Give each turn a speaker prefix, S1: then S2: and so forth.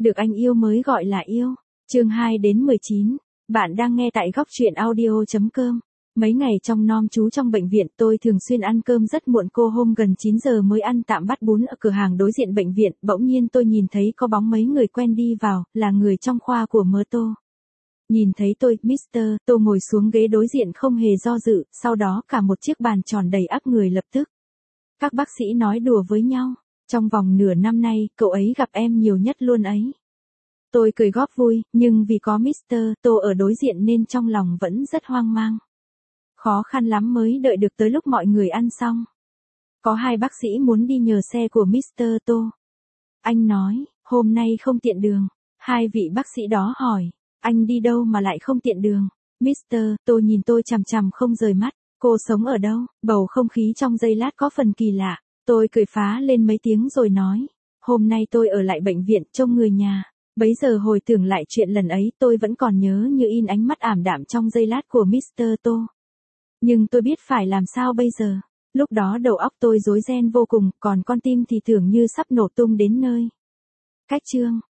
S1: Được anh yêu mới gọi là yêu. Chương 2 đến 19. Bạn đang nghe tại góc truyện audio.com. Mấy ngày trong nom chú trong bệnh viện tôi thường xuyên ăn cơm rất muộn, cô hôm gần 9 giờ mới ăn tạm bát bún ở cửa hàng đối diện bệnh viện. Bỗng nhiên tôi nhìn thấy có bóng mấy người quen đi vào, là người trong khoa của mơ Tô. Nhìn thấy tôi, Mr. Tô ngồi xuống ghế đối diện không hề do dự, sau đó cả một chiếc bàn tròn đầy ắp người lập tức. Các bác sĩ nói đùa với nhau, trong vòng nửa năm nay, cậu ấy gặp em nhiều nhất luôn ấy. Tôi cười góp vui, nhưng vì có Mr. Tô ở đối diện nên trong lòng vẫn rất hoang mang. Khó khăn lắm mới đợi được tới lúc mọi người ăn xong. Có hai bác sĩ muốn đi nhờ xe của Mr. Tô. Anh nói, hôm nay không tiện đường. Hai vị bác sĩ đó hỏi, anh đi đâu mà lại không tiện đường? Mr. Tô nhìn tôi chằm chằm không rời mắt. Cô sống ở đâu? Bầu không khí trong giây lát có phần kỳ lạ. Tôi cười phá lên mấy tiếng rồi nói, hôm nay tôi ở lại bệnh viện trông người nhà. Bấy giờ hồi tưởng lại chuyện lần ấy tôi vẫn còn nhớ như in ánh mắt ảm đạm trong giây lát của Mr. Tô. Nhưng tôi biết phải làm sao bây giờ. Lúc đó đầu óc tôi rối ren vô cùng, còn con tim thì tưởng như sắp nổ tung đến nơi. Cách chương